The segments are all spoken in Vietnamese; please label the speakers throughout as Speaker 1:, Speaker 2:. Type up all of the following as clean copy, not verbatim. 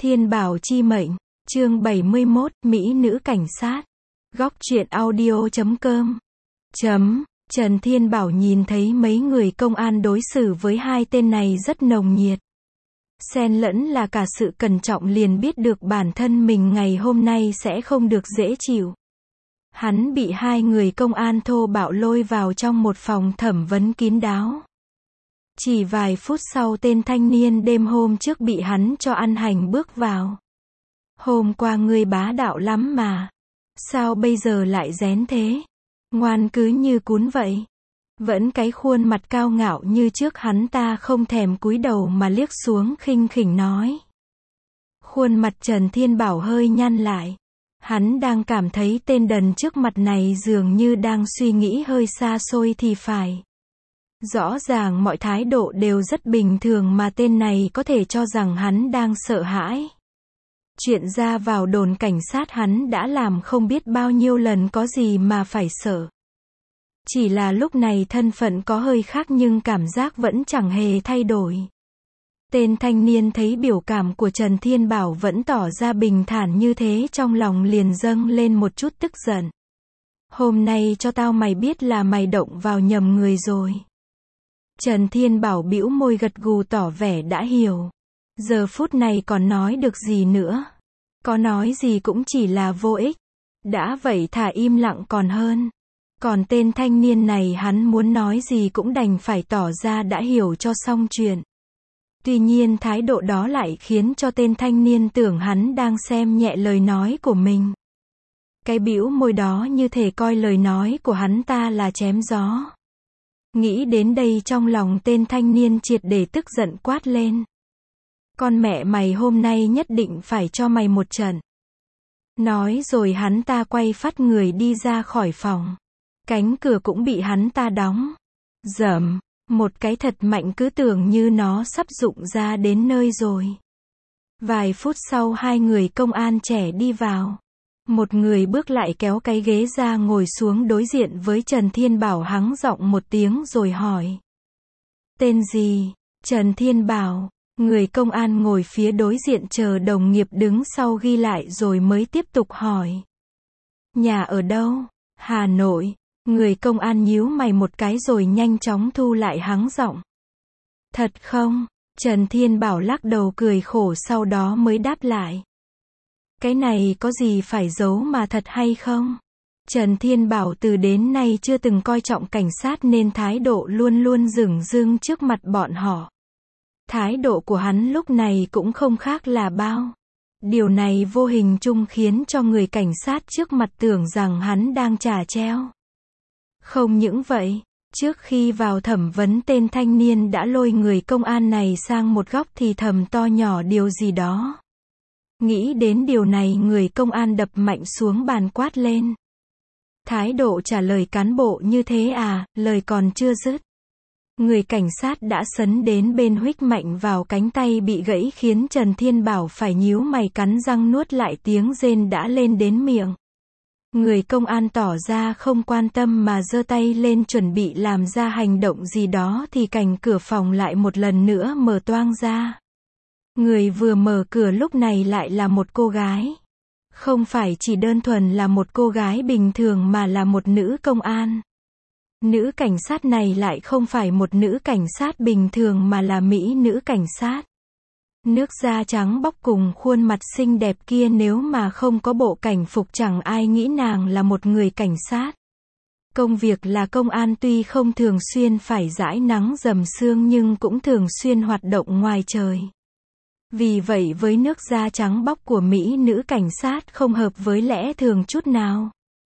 Speaker 1: Thiên Bảo chi mệnh, chương 71, Mỹ nữ cảnh sát. Góc truyện audio.com. Trần Thiên Bảo nhìn thấy mấy người công an đối xử với hai tên này rất nồng nhiệt. Xen lẫn là cả sự cẩn trọng, liền biết được bản thân mình ngày hôm nay sẽ không được dễ chịu. Hắn bị hai người công an thô bạo lôi vào trong một phòng thẩm vấn kín đáo. Chỉ vài phút sau, tên thanh niên đêm hôm trước bị hắn cho ăn hành bước vào. Hôm qua ngươi bá đạo lắm mà. Sao bây giờ lại rén thế? Ngoan cứ như cún vậy. Vẫn cái khuôn mặt cao ngạo như trước, hắn ta không thèm cúi đầu mà liếc xuống khinh khỉnh nói. Khuôn mặt Trần Thiên Bảo hơi nhăn lại. Hắn đang cảm thấy tên đần trước mặt này dường như đang suy nghĩ hơi xa xôi thì phải. Rõ ràng mọi thái độ đều rất bình thường mà tên này có thể cho rằng hắn đang sợ hãi. Chuyện ra vào đồn cảnh sát hắn đã làm không biết bao nhiêu lần, có gì mà phải sợ. Chỉ là lúc này thân phận có hơi khác nhưng cảm giác vẫn chẳng hề thay đổi. Tên thanh niên thấy biểu cảm của Trần Thiên Bảo vẫn tỏ ra bình thản như thế, trong lòng liền dâng lên một chút tức giận. Hôm nay cho tao mày biết là mày động vào nhầm người rồi. Trần Thiên Bảo bĩu môi gật gù tỏ vẻ đã hiểu. Giờ phút này còn nói được gì nữa. Có nói gì cũng chỉ là vô ích. Đã vậy thà im lặng còn hơn. Còn tên thanh niên này hắn muốn nói gì cũng đành phải tỏ ra đã hiểu cho xong chuyện. Tuy nhiên thái độ đó lại khiến cho tên thanh niên tưởng hắn đang xem nhẹ lời nói của mình. Cái bĩu môi đó như thể coi lời nói của hắn ta là chém gió. Nghĩ đến đây trong lòng tên thanh niên triệt để tức giận quát lên. Con mẹ mày, hôm nay nhất định phải cho mày một trận. Nói rồi hắn ta quay phắt người đi ra khỏi phòng. Cánh cửa cũng bị hắn ta đóng. Dầm, một cái thật mạnh, cứ tưởng như nó sắp rụng ra đến nơi rồi. Vài phút sau hai người công an trẻ đi vào. Một người bước lại kéo cái ghế ra ngồi xuống đối diện với Trần Thiên Bảo, hắng giọng một tiếng rồi hỏi. Tên gì? Trần Thiên Bảo. Người công an ngồi phía đối diện chờ đồng nghiệp đứng sau ghi lại rồi mới tiếp tục hỏi. Nhà ở đâu? Hà Nội. Người công an nhíu mày một cái rồi nhanh chóng thu lại hắng giọng. Thật không? Trần Thiên Bảo lắc đầu cười khổ, sau đó mới đáp lại. Cái này có gì phải giấu mà, thật hay không? Trần Thiên Bảo từ đến nay chưa từng coi trọng cảnh sát nên thái độ luôn luôn dửng dưng trước mặt bọn họ. Thái độ của hắn lúc này cũng không khác là bao. Điều này vô hình chung khiến cho người cảnh sát trước mặt tưởng rằng hắn đang trả treo. Không những vậy, trước khi vào thẩm vấn, tên thanh niên đã lôi người công an này sang một góc thì thầm to nhỏ điều gì đó. Nghĩ đến điều này, người công an đập mạnh xuống bàn quát lên. Thái độ trả lời cán bộ như thế à? Lời còn chưa dứt, người cảnh sát đã sấn đến bên huých mạnh vào cánh tay bị gãy, khiến Trần Thiên Bảo phải nhíu mày cắn răng nuốt lại tiếng rên đã lên đến miệng. Người công an tỏ ra không quan tâm mà giơ tay lên chuẩn bị làm ra hành động gì đó thì cành cửa phòng lại một lần nữa mở toang ra. Người vừa mở cửa lúc này lại là một cô gái. Không phải chỉ đơn thuần là một cô gái bình thường mà là một nữ công an. Nữ cảnh sát này lại không phải một nữ cảnh sát bình thường mà là mỹ nữ cảnh sát. Nước da trắng bóc cùng khuôn mặt xinh đẹp kia, nếu mà không có bộ cảnh phục chẳng ai nghĩ nàng là một người cảnh sát. Công việc là công an, tuy không thường xuyên phải rãi nắng dầm sương nhưng cũng thường xuyên hoạt động ngoài trời. Vì vậy với nước da trắng bóc của mỹ nữ cảnh sát không hợp với lẽ thường chút nào.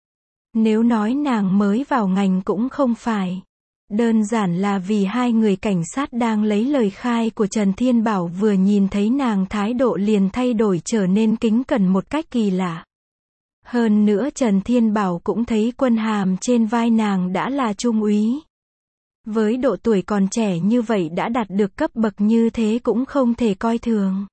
Speaker 1: Nếu nói nàng mới vào ngành cũng không phải. Đơn giản là vì hai người cảnh sát đang lấy lời khai của Trần Thiên Bảo vừa nhìn thấy nàng thái độ liền thay đổi, trở nên kính cẩn một cách kỳ lạ. Hơn nữa Trần Thiên Bảo cũng thấy quân hàm trên vai nàng đã là trung úy. Với độ tuổi còn trẻ như vậy đã đạt được cấp bậc như thế cũng không thể coi thường.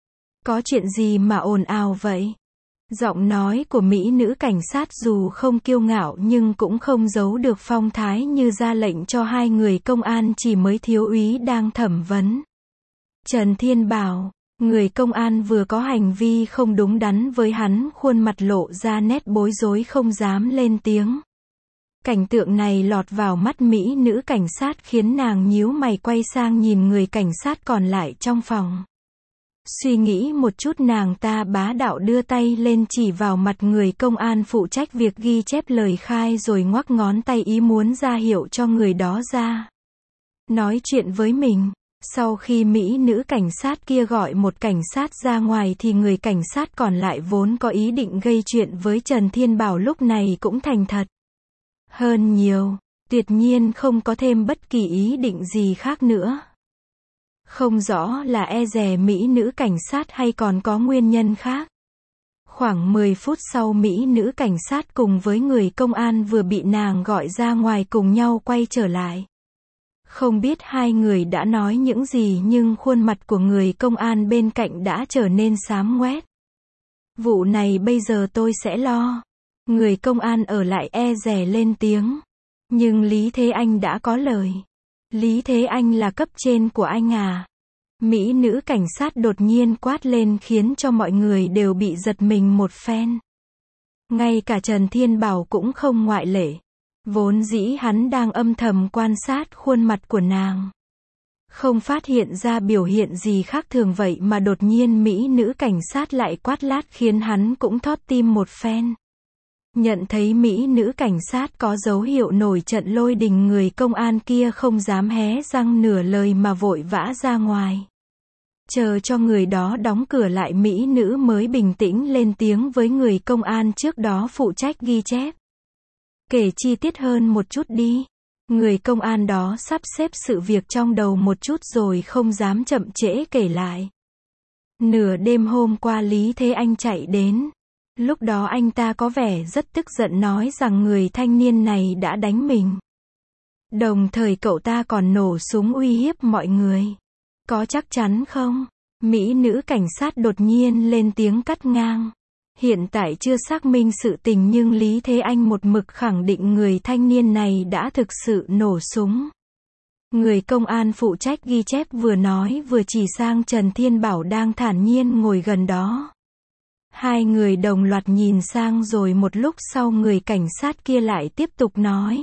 Speaker 1: Có chuyện gì mà ồn ào vậy? Giọng nói của mỹ nữ cảnh sát dù không kiêu ngạo nhưng cũng không giấu được phong thái, như ra lệnh cho hai người công an chỉ mới thiếu úy đang thẩm vấn. Trần Thiên Bảo, Người công an vừa có hành vi không đúng đắn với hắn, khuôn mặt lộ ra nét bối rối không dám lên tiếng. Cảnh tượng này lọt vào mắt mỹ nữ cảnh sát khiến nàng nhíu mày quay sang nhìn người cảnh sát còn lại trong phòng. Suy nghĩ một chút nàng ta bá đạo đưa tay lên chỉ vào mặt người công an phụ trách việc ghi chép lời khai rồi ngoắc ngón tay ý muốn ra hiệu cho người đó ra nói chuyện với mình. Sau khi mỹ nữ cảnh sát kia gọi một cảnh sát ra ngoài thì người cảnh sát còn lại vốn có ý định gây chuyện với Trần Thiên Bảo lúc này cũng thành thật hơn nhiều, tuyệt nhiên không có thêm bất kỳ ý định gì khác nữa. Không rõ là e dè mỹ nữ cảnh sát hay còn có nguyên nhân khác. Khoảng 10 phút sau mỹ nữ cảnh sát cùng với người công an vừa bị nàng gọi ra ngoài cùng nhau quay trở lại. Không biết hai người đã nói những gì nhưng khuôn mặt của người công an bên cạnh đã trở nên xám ngoét. Vụ này bây giờ tôi sẽ lo. Người công an ở lại e dè lên tiếng. Nhưng Lý Thế Anh đã có lời. Lý Thế Anh là cấp trên của anh à? Mỹ nữ cảnh sát đột nhiên quát lên khiến cho mọi người đều bị giật mình một phen. Ngay cả Trần Thiên Bảo cũng không ngoại lệ. Vốn dĩ hắn đang âm thầm quan sát khuôn mặt của nàng. Không phát hiện ra biểu hiện gì khác thường vậy mà đột nhiên mỹ nữ cảnh sát lại quát lát khiến hắn cũng thót tim một phen. Nhận thấy mỹ nữ cảnh sát có dấu hiệu nổi trận lôi đình, người công an kia không dám hé răng nửa lời mà vội vã ra ngoài. Chờ cho người đó đóng cửa lại mỹ nữ mới bình tĩnh lên tiếng với người công an trước đó phụ trách ghi chép. Kể chi tiết hơn một chút đi. Người công an đó sắp xếp sự việc trong đầu một chút rồi không dám chậm trễ kể lại. Nửa đêm hôm qua Lý Thế Anh chạy đến. Lúc đó anh ta có vẻ rất tức giận nói rằng người thanh niên này đã đánh mình. Đồng thời cậu ta còn nổ súng uy hiếp mọi người. Có chắc chắn không? Mỹ nữ cảnh sát đột nhiên lên tiếng cắt ngang. Hiện tại chưa xác minh sự tình nhưng Lý Thế Anh một mực khẳng định người thanh niên này đã thực sự nổ súng. Người công an phụ trách ghi chép vừa nói vừa chỉ sang Trần Thiên Bảo đang thản nhiên ngồi gần đó. Hai người đồng loạt nhìn sang rồi một lúc sau người cảnh sát kia lại tiếp tục nói.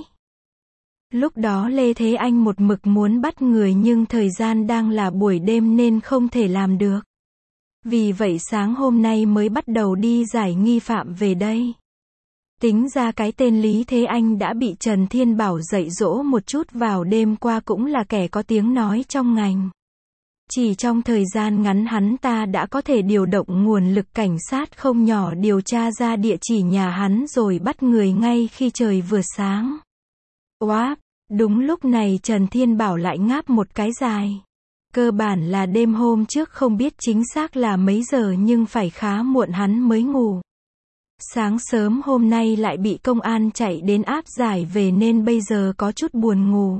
Speaker 1: Lúc đó Lê Thế Anh một mực muốn bắt người nhưng thời gian đang là buổi đêm nên không thể làm được. Vì vậy sáng hôm nay mới bắt đầu đi giải nghi phạm về đây. Tính ra cái tên Lý Thế Anh đã bị Trần Thiên Bảo dạy dỗ một chút vào đêm qua cũng là kẻ có tiếng nói trong ngành. Chỉ trong thời gian ngắn hắn ta đã có thể điều động nguồn lực cảnh sát không nhỏ điều tra ra địa chỉ nhà hắn rồi bắt người ngay khi trời vừa sáng. Oáp, đúng lúc này Trần Thiên Bảo lại ngáp một cái dài. Cơ bản là đêm hôm trước không biết chính xác là mấy giờ nhưng phải khá muộn hắn mới ngủ. Sáng sớm hôm nay lại bị công an chạy đến áp giải về nên bây giờ có chút buồn ngủ.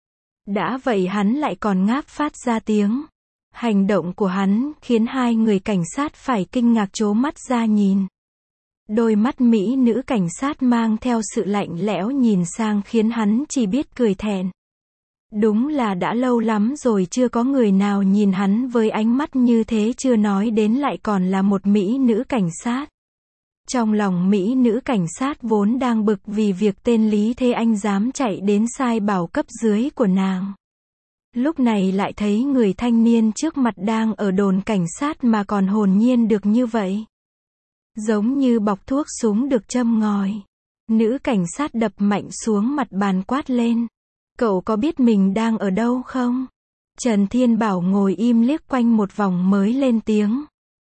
Speaker 1: Đã vậy hắn lại còn ngáp phát ra tiếng. Hành động của hắn khiến hai người cảnh sát phải kinh ngạc trố mắt ra nhìn. Đôi mắt mỹ nữ cảnh sát mang theo sự lạnh lẽo nhìn sang khiến hắn chỉ biết cười thẹn. Đúng là đã lâu lắm rồi chưa có người nào nhìn hắn với ánh mắt như thế, chưa nói đến lại còn là một mỹ nữ cảnh sát. Trong lòng mỹ nữ cảnh sát vốn đang bực vì việc tên Lý Thế Anh dám chạy đến sai bảo cấp dưới của nàng. Lúc này lại thấy người thanh niên trước mặt đang ở đồn cảnh sát mà còn hồn nhiên được như vậy. Giống như bọc thuốc súng được châm ngòi. Nữ cảnh sát đập mạnh xuống mặt bàn quát lên. Cậu có biết mình đang ở đâu không? Trần Thiên Bảo ngồi im liếc quanh một vòng mới lên tiếng.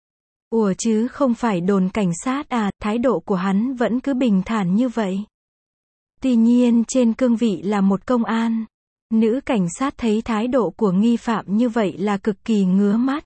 Speaker 1: Ủa chứ không phải đồn cảnh sát à? Thái độ của hắn vẫn cứ bình thản như vậy. Tuy nhiên trên cương vị là một công an. Nữ cảnh sát thấy thái độ của nghi phạm như vậy là cực kỳ ngứa mắt.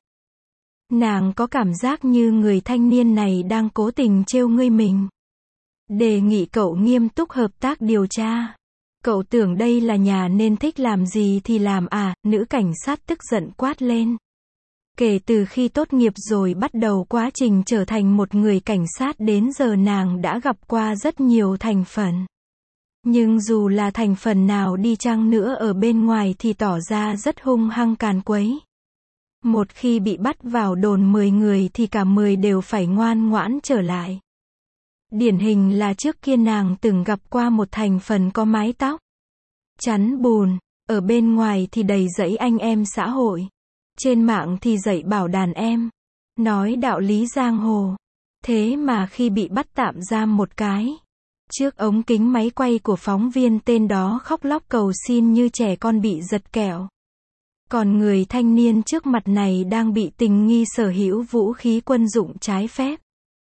Speaker 1: Nàng có cảm giác như người thanh niên này đang cố tình trêu ngươi mình. Đề nghị cậu nghiêm túc hợp tác điều tra. Cậu tưởng đây là nhà nên thích làm gì thì làm à? Nữ cảnh sát tức giận quát lên. Kể từ khi tốt nghiệp rồi bắt đầu quá trình trở thành một người cảnh sát đến giờ nàng đã gặp qua rất nhiều thành phần. Nhưng dù là thành phần nào đi chăng nữa ở bên ngoài thì tỏ ra rất hung hăng càn quấy. Một khi bị bắt vào đồn 10 người thì cả 10 đều phải ngoan ngoãn trở lại. Điển hình là trước kia nàng từng gặp qua một thành phần có mái tóc chắn bùn, ở bên ngoài thì đầy dẫy anh em xã hội, trên mạng thì dạy bảo đàn em, nói đạo lý giang hồ. Thế mà khi bị bắt tạm giam một cái, trước ống kính máy quay của phóng viên tên đó khóc lóc cầu xin như trẻ con bị giật kẹo. Còn người thanh niên trước mặt này đang bị tình nghi sở hữu vũ khí quân dụng trái phép,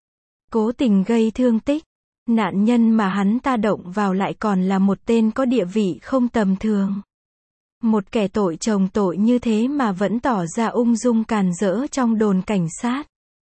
Speaker 1: cố tình gây thương tích. Nạn nhân mà hắn ta động vào lại còn là một tên có địa vị không tầm thường. Một kẻ tội chồng tội như thế mà vẫn tỏ ra ung dung càn rỡ trong đồn cảnh sát.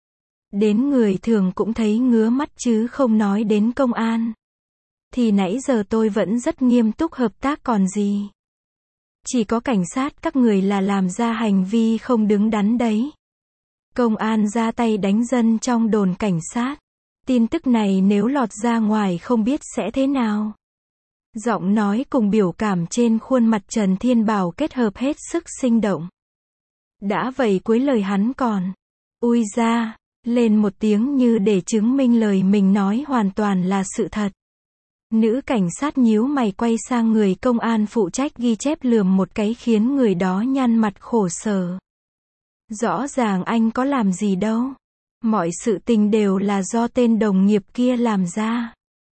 Speaker 1: Đến người thường cũng thấy ngứa mắt chứ không nói đến công an. Thì nãy giờ tôi vẫn rất nghiêm túc hợp tác còn gì. Chỉ có cảnh sát các người là làm ra hành vi không đứng đắn đấy. Công an ra tay đánh dân trong đồn cảnh sát. Tin tức này nếu lọt ra ngoài không biết sẽ thế nào. Giọng nói cùng biểu cảm trên khuôn mặt Trần Thiên Bảo kết hợp hết sức sinh động. Đã vậy cuối lời hắn còn ui ra lên một tiếng như để chứng minh lời mình nói hoàn toàn là sự thật. Nữ cảnh sát nhíu mày quay sang người công an phụ trách ghi chép lườm một cái khiến người đó nhăn mặt khổ sở. Rõ ràng anh có làm gì đâu. Mọi sự tình đều là do tên đồng nghiệp kia làm ra.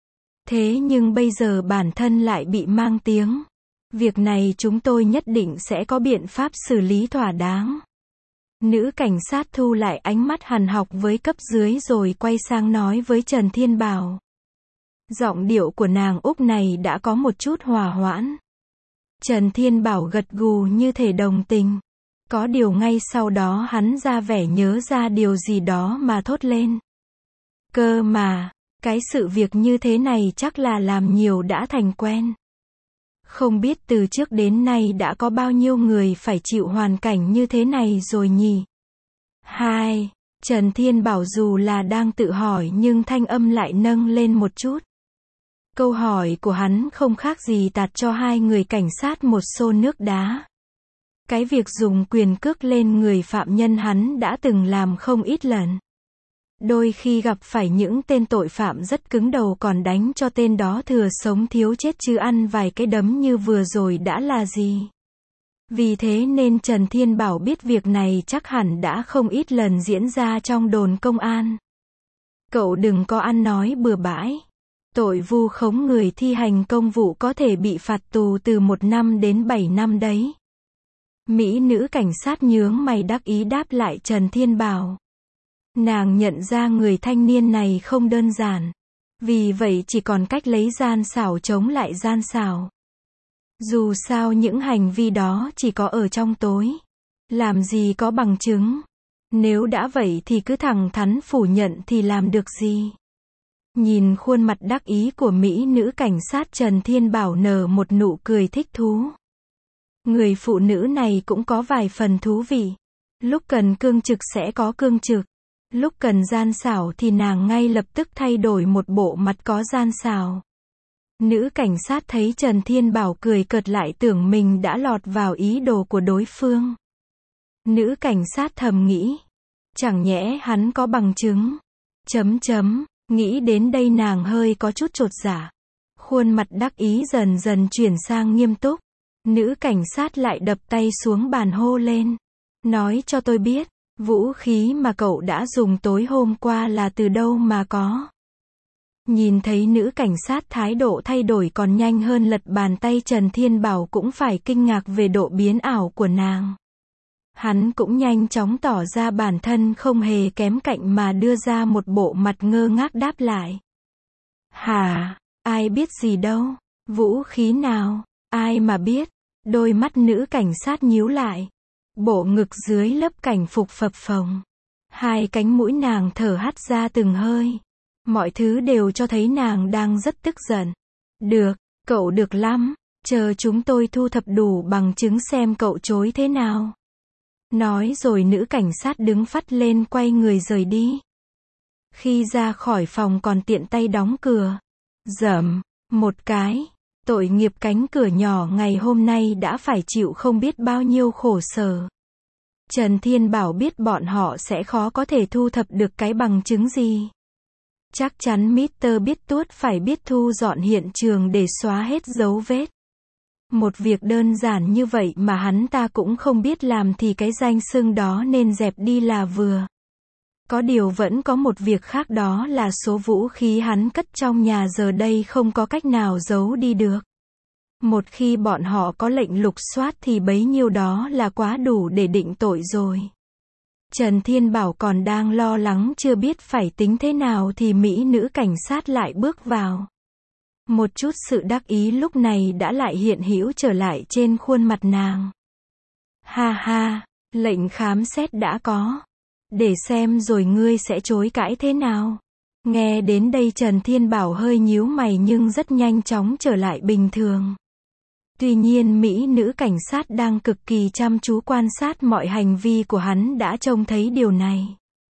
Speaker 1: Thế nhưng bây giờ bản thân lại bị mang tiếng. Việc này chúng tôi nhất định sẽ có biện pháp xử lý thỏa đáng. Nữ cảnh sát thu lại ánh mắt hằn học với cấp dưới rồi quay sang nói với Trần Thiên Bảo. Giọng điệu của nàng Úc này đã có một chút hòa hoãn. Trần Thiên Bảo gật gù như thể đồng tình. Có điều ngay sau đó hắn ra vẻ nhớ ra điều gì đó mà thốt lên. Cơ mà, cái sự việc như thế này chắc là làm nhiều đã thành quen. Không biết từ trước đến nay đã có bao nhiêu người phải chịu hoàn cảnh như thế này rồi nhỉ? Hai, Trần Thiên Bảo dù là đang tự hỏi nhưng thanh âm lại nâng lên một chút. Câu hỏi của hắn không khác gì tạt cho hai người cảnh sát một xô nước đá. Cái việc dùng quyền cước lên người phạm nhân hắn đã từng làm không ít lần. Đôi khi gặp phải những tên tội phạm rất cứng đầu còn đánh cho tên đó thừa sống thiếu chết chứ ăn vài cái đấm như vừa rồi đã là gì. Vì thế nên Trần Thiên Bảo biết việc này chắc hẳn đã không ít lần diễn ra trong đồn công an. Cậu đừng có ăn nói bừa bãi. Tội vu khống người thi hành công vụ có thể bị phạt tù từ 1 năm đến 7 năm đấy. Mỹ nữ cảnh sát nhướng mày đắc ý đáp lại Trần Thiên Bảo. Nàng nhận ra người thanh niên này không đơn giản. Vì vậy chỉ còn cách lấy gian xảo chống lại gian xảo. Dù sao những hành vi đó chỉ có ở trong tối. Làm gì có bằng chứng. Nếu đã vậy thì cứ thẳng thắn phủ nhận thì làm được gì. Nhìn khuôn mặt đắc ý của Mỹ nữ cảnh sát Trần Thiên Bảo nở một nụ cười thích thú. Người phụ nữ này cũng có vài phần thú vị. Lúc cần cương trực sẽ có cương trực. Lúc cần gian xảo thì nàng ngay lập tức thay đổi một bộ mặt có gian xảo. Nữ cảnh sát thấy Trần Thiên Bảo cười cợt lại tưởng mình đã lọt vào ý đồ của đối phương. Nữ cảnh sát thầm nghĩ. Chẳng nhẽ hắn có bằng chứng. Nghĩ đến đây nàng hơi có chút chột dạ. Khuôn mặt đắc ý dần dần chuyển sang nghiêm túc. Nữ cảnh sát lại đập tay xuống bàn hô lên. Nói cho tôi biết, vũ khí mà cậu đã dùng tối hôm qua là từ đâu mà có. Nhìn thấy nữ cảnh sát thái độ thay đổi còn nhanh hơn lật bàn tay Trần Thiên Bảo cũng phải kinh ngạc về độ biến ảo của nàng. Hắn cũng nhanh chóng tỏ ra bản thân không hề kém cạnh mà đưa ra một bộ mặt ngơ ngác đáp lại. Hả, ai biết gì đâu, vũ khí nào, ai mà biết. Đôi mắt nữ cảnh sát nhíu lại. Bộ ngực dưới lớp cảnh phục phập phồng. Hai cánh mũi nàng thở hắt ra từng hơi. Mọi thứ đều cho thấy nàng đang rất tức giận. Được, cậu được lắm. Chờ chúng tôi thu thập đủ bằng chứng xem cậu chối thế nào. Nói rồi nữ cảnh sát đứng phắt lên quay người rời đi. Khi ra khỏi phòng còn tiện tay đóng cửa. Dầm, một cái. Tội nghiệp cánh cửa nhỏ ngày hôm nay đã phải chịu không biết bao nhiêu khổ sở. Trần Thiên Bảo biết bọn họ sẽ khó có thể thu thập được cái bằng chứng gì. Chắc chắn Mr. Biết Tuốt phải biết thu dọn hiện trường để xóa hết dấu vết. Một việc đơn giản như vậy mà hắn ta cũng không biết làm thì cái danh xưng đó nên dẹp đi là vừa. Có điều vẫn có một việc khác, đó là số vũ khí hắn cất trong nhà giờ đây không có cách nào giấu đi được. Một khi bọn họ có lệnh lục soát thì bấy nhiêu đó là quá đủ để định tội rồi. Trần Thiên Bảo còn đang lo lắng chưa biết phải tính thế nào thì mỹ nữ cảnh sát lại bước vào. Một chút sự đắc ý lúc này đã lại hiện hữu trở lại trên khuôn mặt nàng. Ha ha, lệnh khám xét đã có. Để xem rồi ngươi sẽ chối cãi thế nào. Nghe đến đây Trần Thiên Bảo hơi nhíu mày nhưng rất nhanh chóng trở lại bình thường. Tuy nhiên mỹ nữ cảnh sát đang cực kỳ chăm chú quan sát mọi hành vi của hắn đã trông thấy điều này.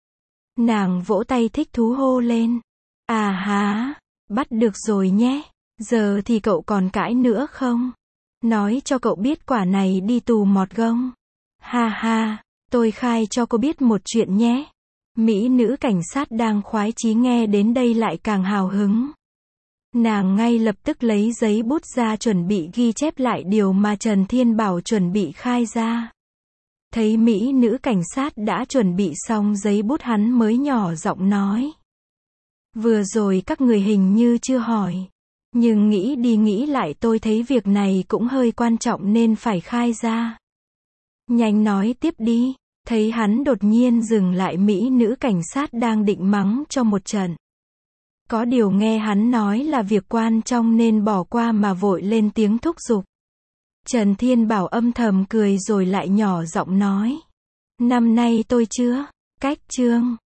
Speaker 1: Nàng vỗ tay thích thú hô lên. À há, bắt được rồi nhé. Giờ thì cậu còn cãi nữa không? Nói cho cậu biết quả này đi tù mọt gông. Ha ha, tôi khai cho cô biết một chuyện nhé. Mỹ nữ cảnh sát đang khoái chí nghe đến đây lại càng hào hứng. Nàng ngay lập tức lấy giấy bút ra chuẩn bị ghi chép lại điều mà Trần Thiên Bảo chuẩn bị khai ra. Thấy mỹ nữ cảnh sát đã chuẩn bị xong giấy bút hắn mới nhỏ giọng nói. Vừa rồi các người hình như chưa hỏi. Nhưng nghĩ đi nghĩ lại tôi thấy việc này cũng hơi quan trọng nên phải khai ra. Nhanh nói tiếp đi. Thấy hắn đột nhiên dừng lại mỹ nữ cảnh sát đang định mắng cho một trận. Có điều nghe hắn nói là việc quan trọng nên bỏ qua mà vội lên tiếng thúc giục. Trần Thiên Bảo âm thầm cười rồi lại nhỏ giọng nói. Năm nay tôi chưa cách chương.